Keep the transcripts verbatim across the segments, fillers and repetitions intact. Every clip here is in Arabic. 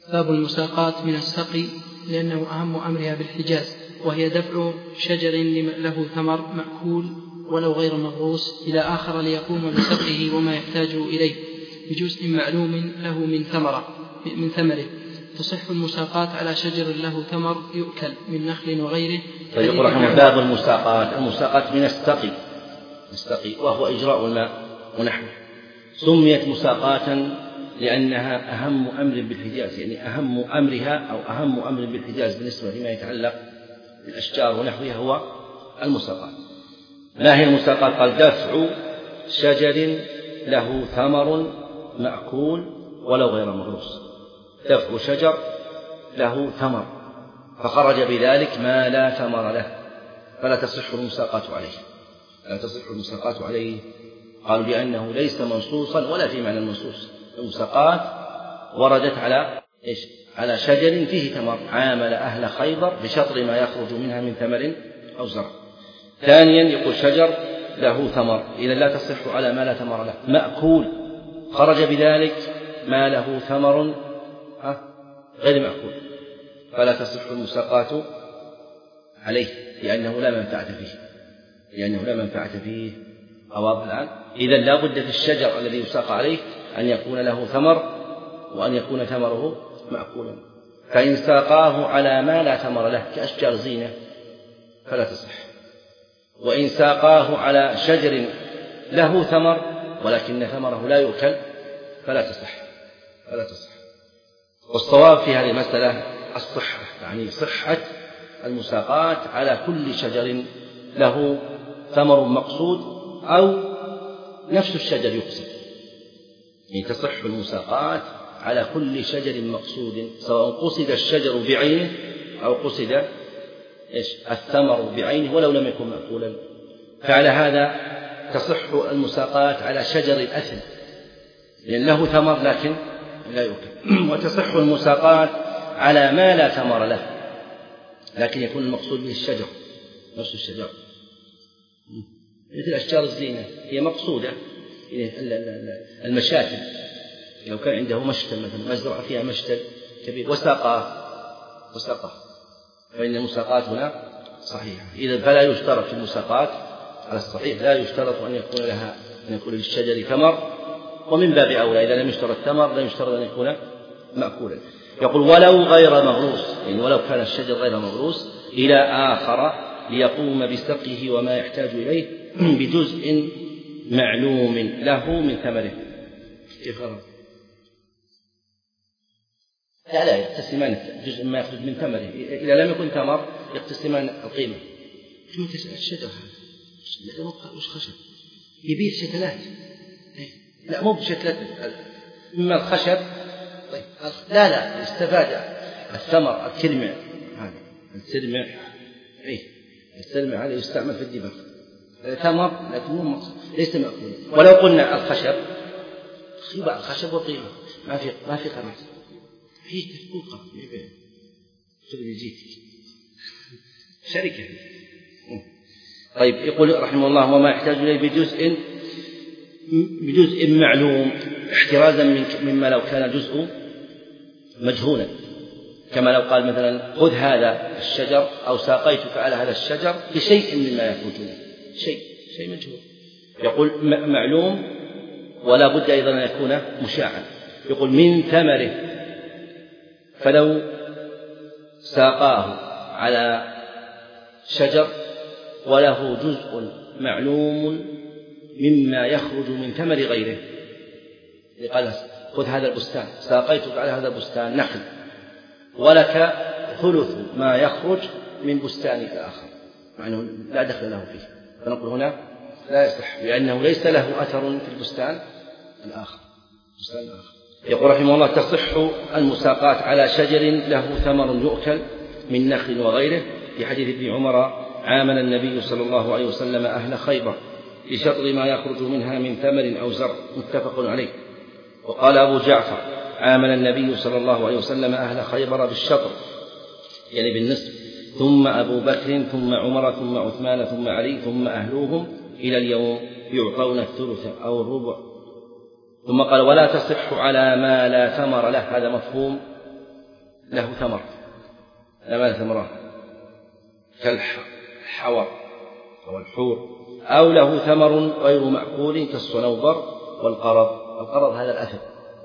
باب المساقات من السقي لأنه أهم أمرها بالحجاز، وهي دفع شجر له ثمر مأكول ولو غير مغروس إلى آخر ليقوم بسقيه وما يحتاج إليه بجزء معلوم له من ثمرة من ثمره. تصح المساقات على شجر له ثمر يؤكل من نخل وغيره. فيقول رحمه باب المساقات. المساقات من السقي، السقي وهو إجراء الماء ونحوه. سميت مساقاة لأنها أهم أمر بالحجاز، يعني أهم أمرها أو أهم أمر بالحجاز بالنسبة لما يتعلق بالأشجار ونحوها هو المساقات. ما هي المساقات؟ قال دفع شجر له ثمر مأكول ولو غير مغروس. دفع شجر له ثمر فخرج بذلك ما لا ثمر له فلا تصح المساقات عليه، لا تصح المساقات عليه. قالوا لأنه ليس منصوصا ولا في معنى المنصوص. المساقات وردت على إيش؟ على شجر فيه ثمر، عامل أهل خيبر بشطر ما يخرج منها من ثمر أو زرع. ثانيا يقول شجر له ثمر، إذا لا تصح على ما لا ثمر له. مأكول خرج بذلك ما له ثمر غير مأكول فلا تصح المساقات عليه لأنه لا منفعة فيه، لأنه لا منفعة فيه. أواضح الآن؟ إذا لا بد في الشجر الذي يساق عليه أن يكون له ثمر وأن يكون ثمره مأكولا. فإن ساقاه على ما لا ثمر له كأشجار زينة فلا تصح، وإن ساقاه على شجر له ثمر ولكن ثمره لا يؤكل فلا تصح، فلا تصح. والصواب في هذه المسألة الصحة، يعني صحة المساقات على كل شجر له ثمر مقصود أو نفس الشجر يقصد، يعني تصح المساقات على كل شجر مقصود سواء قصد الشجر بعينه أو قصد إيش؟ الثمر بعينه ولو لم يكن مأكولا. فعلى هذا تصح المساقات على شجر الأثل لأن له ثمر لكن لا يؤكل. وتصح المساقات على ما لا ثمر له لكن يكون المقصود به الشجر نفس الشجر، مثل أشجار الزينة هي مقصودة. المشاتل لو كان عنده مشتل مثلا مزرعة فيها مشتل كبير وساقاه وساقاه فإن المساقات هنا صحيحة. إذا فلا يشترط في المساقات على الصحيح لا يشترط أن يكون لها أن يكون للشجر ثمر، ومن باب أولى إذا لم يشترط ثمر لا يشترط أن يكون مأكولا. يقول ولو غير مغروس، يعني ولو كان الشجر غير مغروس إلى آخر ليقوم بسقيه وما يحتاج إليه بجزء معلوم له من ثمره. كيف هذا؟ لا لا يقتسمان جزء ما يخرج من ثمره. إذا لم يكن ثمر يقتسمان القيمة. ثم تسأل الشجر هذا وش خشب يبيع شتلات؟ لا مو بشتلات إما الخشب. طيب لا لا استفاد الثمر الترمع هذا الترمع إيه الترمع هذا يستعمل في الدباغ ثمر لكن مو مقصود ليس مأكولا. ولو قلنا الخشب خيبة الخشب وقيمة ما في ما في قيمة فيه تفوقة يبيع شغل يجيك شركة. طيب يقول رحمه الله وما يحتاج إليه بجزء بجزء معلوم احترازا مما لو كان جزء مجهولا، كما لو قال مثلا خذ هذا الشجر أو ساقيتك على هذا الشجر بشيء مما يخرج منه شيء شيء مجهول. يقول معلوم ولا بد أيضا أن يكون مشاعا. يقول من ثمره، فلو ساقاه على شجر وله جزء معلوم مما يخرج من ثمر غيره، قال خذ هذا البستان ساقيتك على هذا البستان نخل ولك ثلث ما يخرج من بستان آخر مع أنه لا دخل له فيه، فنقول هنا لا يصح لأنه ليس له أثر في البستان الآخر. البستان الآخر. يقول رحمه الله تصح المساقات على شجر له ثمر يؤكل من نخل وغيره، في حديث ابن عمر عامل النبي صلى الله عليه وسلم أهل خيبر بشطر ما يخرج منها من ثمر أو زرع متفق عليه. وقال أبو جعفر عامل النبي صلى الله عليه وسلم أهل خيبر بالشطر يعني بالنصف، ثم أبو بكر ثم عمر ثم عثمان ثم علي ثم أهلوهم إلى اليوم يعطون الثلث أو الربع. ثم قال ولا تصح على ما لا ثمر له، هذا مفهوم له ثمر لا ما له ثمرات كالحور أو الحور، أو له ثمر غير مأكول كالصنوبر والقرض. القرض هذا الأثر.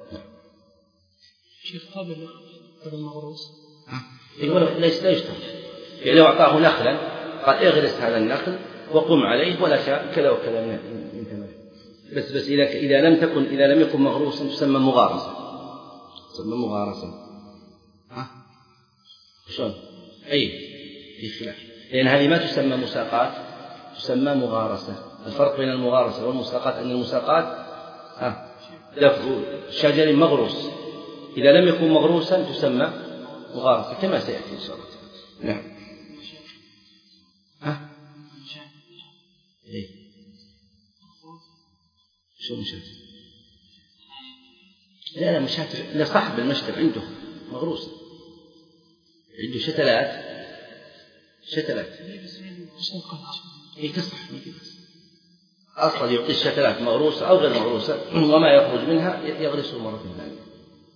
شيخ قابل هذا المغروس يقول ليس لا يشترط، يعني لو أعطاه نخلا قال اغرس هذا النخل وقم عليه ولا شاء كذا وكذا من ثمره، بس بس إذا إذا لم تكن إذا لم يكن مغروسا تسمى مغارسة، تسمى مغارسة. ها شلون؟ أي في خلاف، لأن هذه ما تسمى مساقات، تسمى مغارسة. الفرق بين المغارسة والمساقات أن المساقات ها دفع شجر مغروس، إذا لم يكن مغروسا تسمى مغارسة كما سيأتي إن شاء الله. نعم. ها إيه شو مشات؟ لا لا مشات لا صاحب المشتل عنده مغروس، عنده شتلات شتلات إيه تصح أصلا يعطي الشتلات مغروسة أو غير مغروسة وما يخرج منها يغرسه مرة ثانية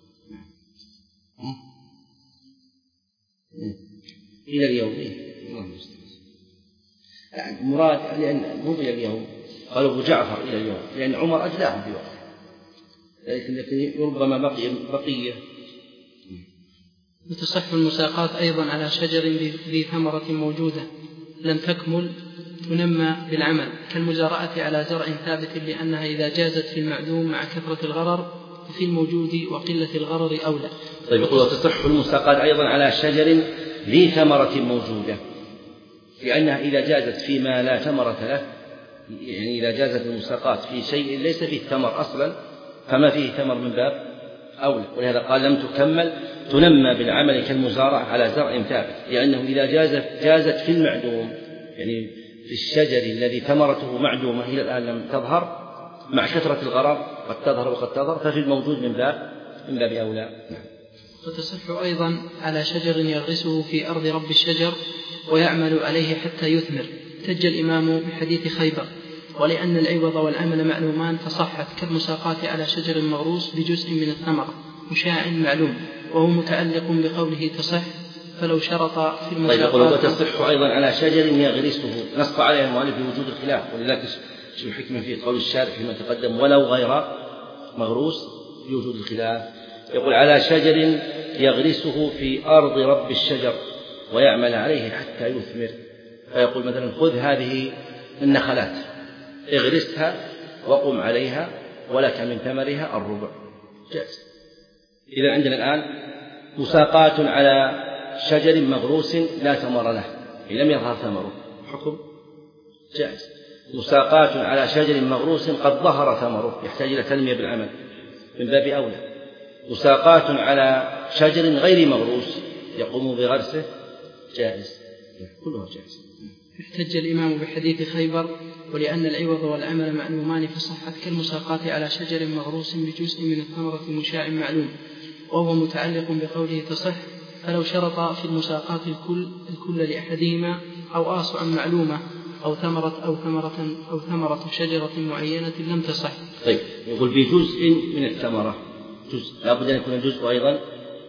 إلى اليوم. يعني مراد لأن مو إلى اليوم، قالوا أبو جعفر إلى اليوم لأن عمر أجلاهم في وقته، لكن ربما بقي بقية. وتصح المساقات أيضا على شجر ذي ثمرة موجودة لم تكمل تنمى بالعمل كالمزارعة على زرع ثابت، لأنها إذا جازت في المعدوم مع كثرة الغرر ففي الموجود وقلة الغرر أولى. طيب يقول وتصح المساقات أيضا على شجر ذي ثمرة موجودة، لأنها إذا جازت فيما لا ثمرة له، يعني إذا جازت المساقات في شيء ليس فيه ثمر أصلا فما فيه ثمر من باب أولى، ولهذا قال لم تكمل تنمى بالعمل كالمزارعة على زرع ثابت، لأنه إذا جازت جازت في المعدوم، يعني في الشجر الذي ثمرته معدومة إلى الآن لم تظهر مع كثرة الغرر قد تظهر وقد تظهر، ففي الموجود من باب من باب أولى. وتصح أيضا على شجر يغرسه في أرض رب الشجر ويعمل عليه حتى يثمر، احتج الإمام بحديث خيبر، ولأن العوض والعمل معلومان فصحت كالمساقات على شجر مغروس بجزء من الثمرة مشاع معلوم، وهو متعلق بقوله تصح فلو شرط في المساقات. طيب وتصح أيضا على شجر يغرسه، نص عليه المؤلف بوجود الخلاف، ولذلك شو الحكمة في قول الشارع فيما تقدم ولو غير مغروس بوجود الخلاف. يقول على شجر يغرسه في أرض رب الشجر ويعمل عليه حتى يثمر، فيقول مثلا خذ هذه النخلات اغرسها وقم عليها ولك من ثمرها الربع، جائز. إذا عندنا الآن مساقات على شجر مغروس لا ثمر له لم يظهر ثمره، حكم جائز. مساقات على شجر مغروس قد ظهر ثمره يحتاج إلى تنمية بالعمل من باب أولى. مساقات على شجر غير مغروس يقوم بغرسه جائز، كلها جائز. احتج الإمام بحديث خيبر ولأن العوض والعمل معلومان فصحت كالمساقات على شجر مغروس بجزء من الثمرة مشاع معلوم، وهو متعلق بقوله تصح فلو شرط في المساقات الكل الكل لأحدهما أو آصعا معلومة أو ثمرة أو ثمرة أو ثمرة شجرة معينة لم تصح. طيب يقول بجزء من الثمرة، جزء لا بد أن يكون الجزء أيضا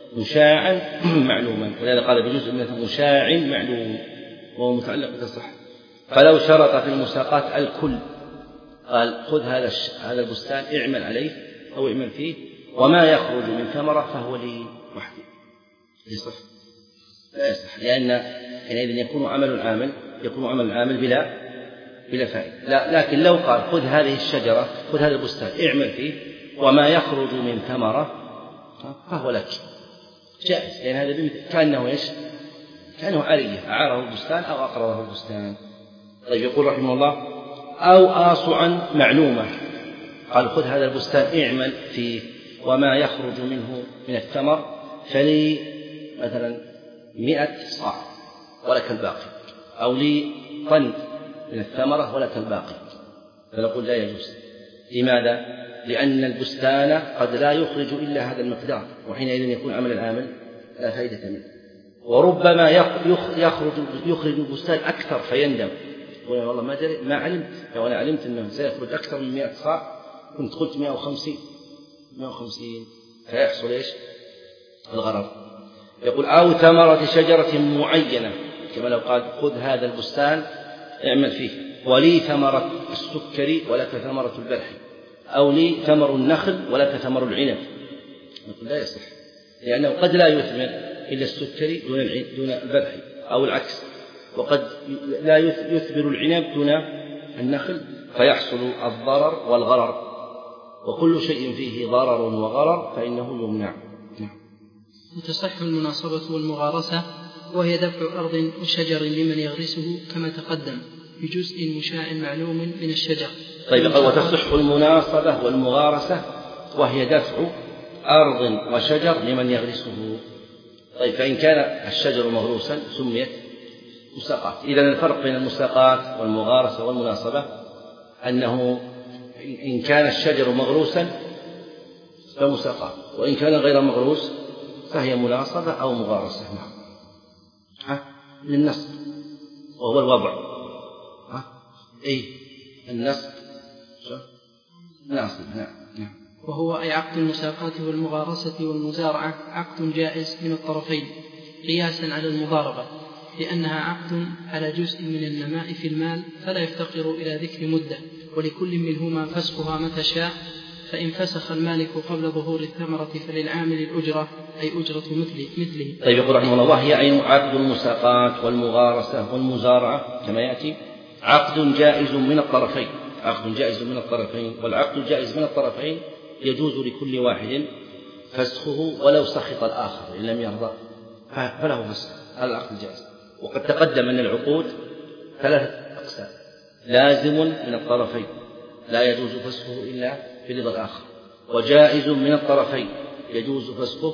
مشاعا معلوما، ولهذا قال بجزء من مشاع معلوم وهو متعلق بتصح. فلو شرط في المساقات الكل قال خذ هذا هذا البستان اعمل عليه أو اعمل فيه وما يخرج من ثمرة فهو لي وحدي، يصح لا يصح، لأن حينئذ يكون عمل العامل يكون عمل العامل بلا بلا فائدة. لا، لكن لو قال خذ هذه الشجرة خذ هذا البستان اعمل فيه وما يخرج من ثمرة فهو لك، جائز، لأن هذا كأنه إيش؟ كأنه عارية، أعاره البستان أو أقرضه البستان. طيب يقول رحمه الله أو آصعا معلومة، قال خذ هذا البستان اعمل فيه وما يخرج منه من الثمر فلي مثلا مئة صاع ولك الباقي، أو لي طن من الثمرة ولك الباقي، فنقول لا يجوز. لماذا؟ لأن البستان قد لا يخرج إلا هذا المقدار، وحينئذ يكون عمل العامل لا فائدة منه، وربما يخرج يخرج البستان أكثر فيندم، يقول والله ما دري ما علمت، لو أنا علمت أنه سيخرج أكثر من مئة صاع كنت قلت مئة وخمسين مئة وخمسين فيحصل إيش؟ الغرر. يقول أو ثمرة شجرة معينة، كما لو قال خذ هذا البستان اعمل فيه، ولي ثمرة السكري ولك ثمرة البلح، أو لي ثمر النخل ولك ثمر العنب، نقول لا يصح، لأنه قد لا يثمر إلا السكري دون البلح، أو العكس، وقد لا يثمر العنب دون النخل، فيحصل الضرر والغرر، وكل شيء فيه ضرر وغرر فإنه يمنع. وتصح المناصبة والمغارسة، وهي دفع أرض وشجر لمن يغرسه كما تقدم بجزء مشاع معلوم من الشجر. طيب، وتصح المناصبة والمغارسة وهي دفع أرض وشجر لمن يغرسه. طيب، فإن كان الشجر مغروسا سميت مساقات. إذن الفرق بين المساقات والمغارسة والمناصبة أنه إن كان الشجر مغروسا فمساقات، وإن كان غير مغروس فهي مناصبة أو مغارسة. ها للنصب وهو الوضع. ها إيه النصب ناصب. نعم. وهو أي عقد المساقات والمغارسة والمزارعة عقد جائز من الطرفين قياسا على المضاربة، لأنها عقد على جزء من النماء في المال فلا يفتقر إلى ذكر مدة، ولكل منهما فسخها متى شاء، فإن فسخ المالك قبل ظهور الثمرة فللعامل الأجرة أي أجرة مثله. طيب، يقول رحمه الله وهي عين عقد المساقات والمغارسة والمزارعة كما يأتي عقد جائز من الطرفين، عقد جائز من الطرفين، والعقد الجائز من الطرفين يجوز لكل واحد فسخه ولو سخط الآخر إن لم يرضى فله فسخ. هذا العقد الجائز. وقد تقدم أن العقود ثلاثة أقسام: لازم من الطرفين لا يجوز فسخه إلا برضا الآخر، وجائز من الطرفين يجوز فسخه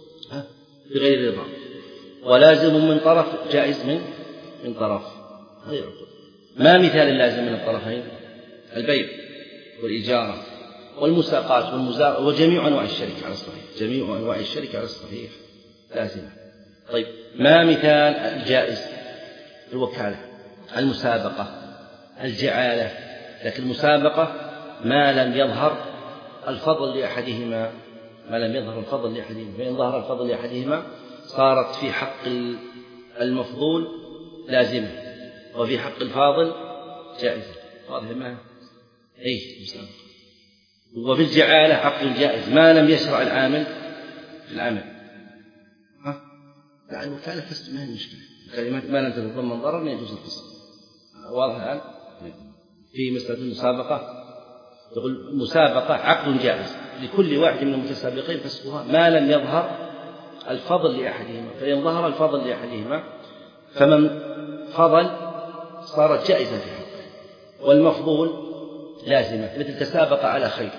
بغير رضا، ولازم من طرف جائز من من طرف. هذه العقود. ما مثال اللازم من الطرفين؟ البيع والإجارة والمساقات والمزارعة وجميع أنواع الشركة على الصحيح، جميع أنواع الشركة على الصحيح لازمة. طيب، ما مثال الجائز؟ الوكالة، المسابقة، الجعالة. لكن المسابقة ما لم يظهر الفضل لأحدهما، ما لم يظهر الفضل لأحدهما، فإن ظهر الفضل لأحدهما صارت في حق المفضول لازمة، وفي حق الفاضل جائزة. واضح ما أي مسابقة. وفي الجعالة عقد جائز ما لم يشرع العامل في العمل. ها لا، الوكالة فسد ما هي مشكلة، كلمات ما لم تتضمن ضرر يجوز الفسد. واضح الآن؟ في مسألة المسابقة يقول مسابقة عقد جائز لكل واحد من المتسابقين فسخها ما لم يظهر الفضل لأحدهما، فإن ظهر الفضل لأحدهما فمن فضل صارت جائزة في حقه، والمفضول لازمة. مثل تسابق على خير،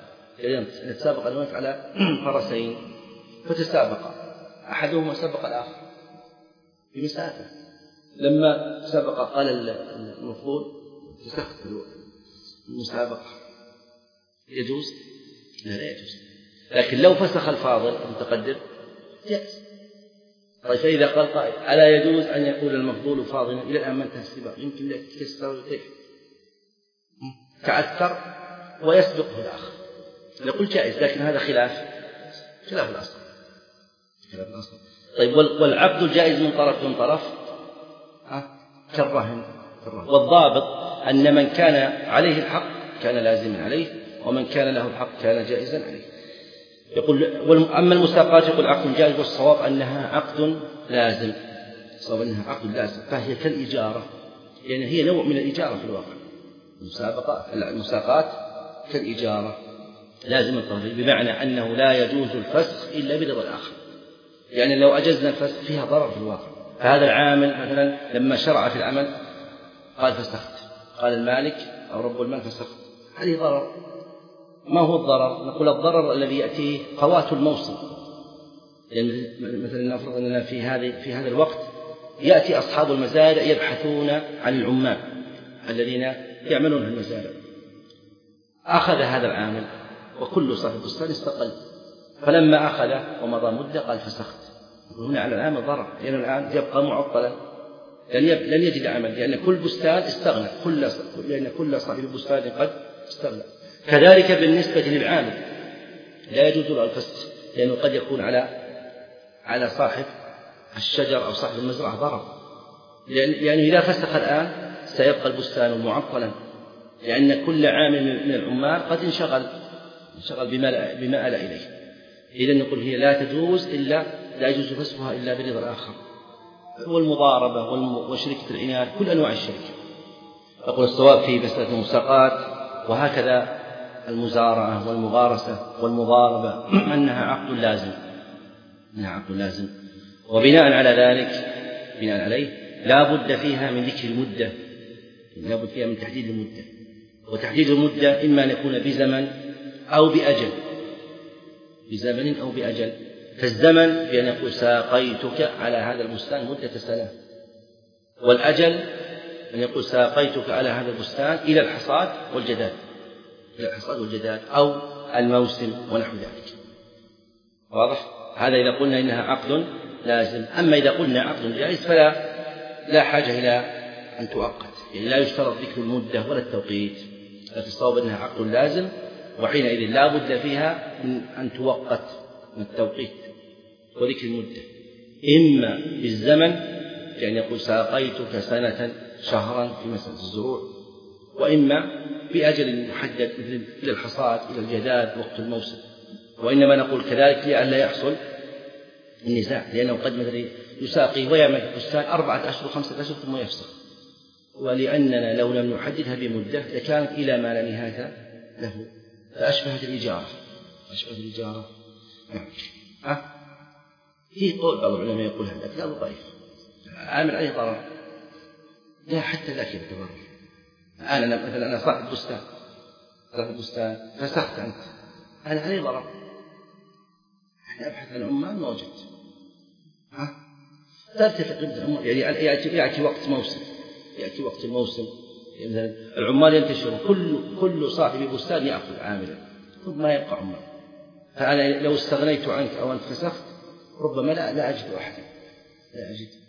تسابق الملك على فرسين فتسابق أحدهما سبق الآخر بمسافة، لما سبق قال المفضول تسخط المسابقة يجوز؟ لا لا يجوز. لكن لو فسخ الفاضل المتقدم جائز. طيب، فإذا قال قائل ألا يجوز أن يقول المفضول فاضلا إلى الآن ما انتهى السباق، يمكن لك تكسر كيف تعثر ويسبقه الآخر، نقول جائز، لكن هذا خلاف خلاف الأصل خلاف الأصل. طيب، والعقد الجائز من طرف من طرف كالرهن. والضابط أن من كان عليه الحق كان لازما عليه، ومن كان له الحق كان جائزا عليه. يقول أما المساقات يقول عقد جائز، والصواب أنها عقد لازم، الصواب أنها عقد لازم، فهي كالإجارة، يعني هي نوع من الإجارة في الواقع. المسابقة المساقات كالإجارة لازم الطرفين، بمعنى أنه لا يجوز الفسخ إلا برضا الآخر. يعني لو أجزنا الفسخ فيها ضرر في الواقع. فهذا العامل مثلا لما شرع في العمل قال فسخت، قال المالك أو رب المال فسخت، هذه ضرر. ما هو الضرر؟ نقول الضرر الذي يأتيه فوات الموسم. يعني مثلا نفرض أننا في هذه في هذا الوقت يأتي أصحاب المزارع يبحثون عن العمال الذين يعملون في المزارع، أخذ هذا العامل وكل صاحب بستان استقل، فلما أخذ ومضى مدة قال فسخت. هنا على العامل ضرر، لأن يعني الآن يبقى معطلا، لن يجد عمل، لأن كل بستان استغنى، كل لأن كل صاحب بستان قد استغنى. كذلك بالنسبة للعامل لا يجوز له الفسخ، لأنه قد يكون على على صاحب الشجر أو صاحب المزرعة ضرر، لأنه إذا فسخ الآن سيبقى البستان معطلا، لأن كل عامل من العمال قد انشغل انشغل بما بما آل إليه. إذا نقول هي لا تجوز إلا لا يجوز فسخها إلا برضا الآخر. والمضاربة وشركة العنان كل أنواع الشركة. أقول الصواب في مسألة المساقات وهكذا المزارعة والمغارسة والمضاربة أنها عقد لازم، أنها عقد لازم. وبناء على ذلك بناء عليه لا بد فيها من ذكر المدة، لا بد فيها من تحديد المدة، وتحديد المدة إما أن يكون بزمن أو بأجل، بزمن أو بأجل. فالزمن بأن يقول ساقيتك على هذا البستان مدة سنة، والأجل أن يقول ساقيتك على هذا البستان إلى الحصاد والجداد، إلى الحصاد والجداد أو الموسم ونحو ذلك. واضح؟ هذا إذا قلنا إنها عقد لازم. أما إذا قلنا عقد جائز فلا لا حاجة إلى أن تؤقت، يعني لا يشترط ذكر المدة ولا التوقيت، لكن الصواب أنها عقد لازم، وحينئذ لا بد فيها من أن توقت من التوقيت وذكر المدة، إما بالزمن يعني يقول ساقيتك سنة شهرا في مسألة الزروع، وإما بأجل محدد مثل إلى الحصاد إلى الجداد وقت الموسم. وإنما نقول كذلك لئلا يحصل النزاع، لأنه قد مثلا يساقي ويعمل في البستان أربعة أشهر خمسة أشهر ثم يفسخ، ولأننا لو لم نحددها بمدة لكانت إلى ما لا نهاية له، فأشبهت الإجارة أشبهت الإجارة أه؟ في قول بعض العلماء يقول هذا لا ضعيف، عامل عليه ضرر، لا حتى ذاك يتضرر. أنا مثلا أنا صاحب بستان صاحب بستان فسخت أنت، أنا عليه ضرر، أنا أبحث عن عمال ما وجدت، ها ترتفع قيمة العمال، يعني يأتي, يأتي وقت موسم يأتي وقت الموسم يعني العمال ينتشرون، كل كل صاحب بستان يأخذ عاملا ثم ما يبقى عمال، فأنا لو استغنيت عنك أو أنت فسخت ربما لا لا أجد أحدا لا أجد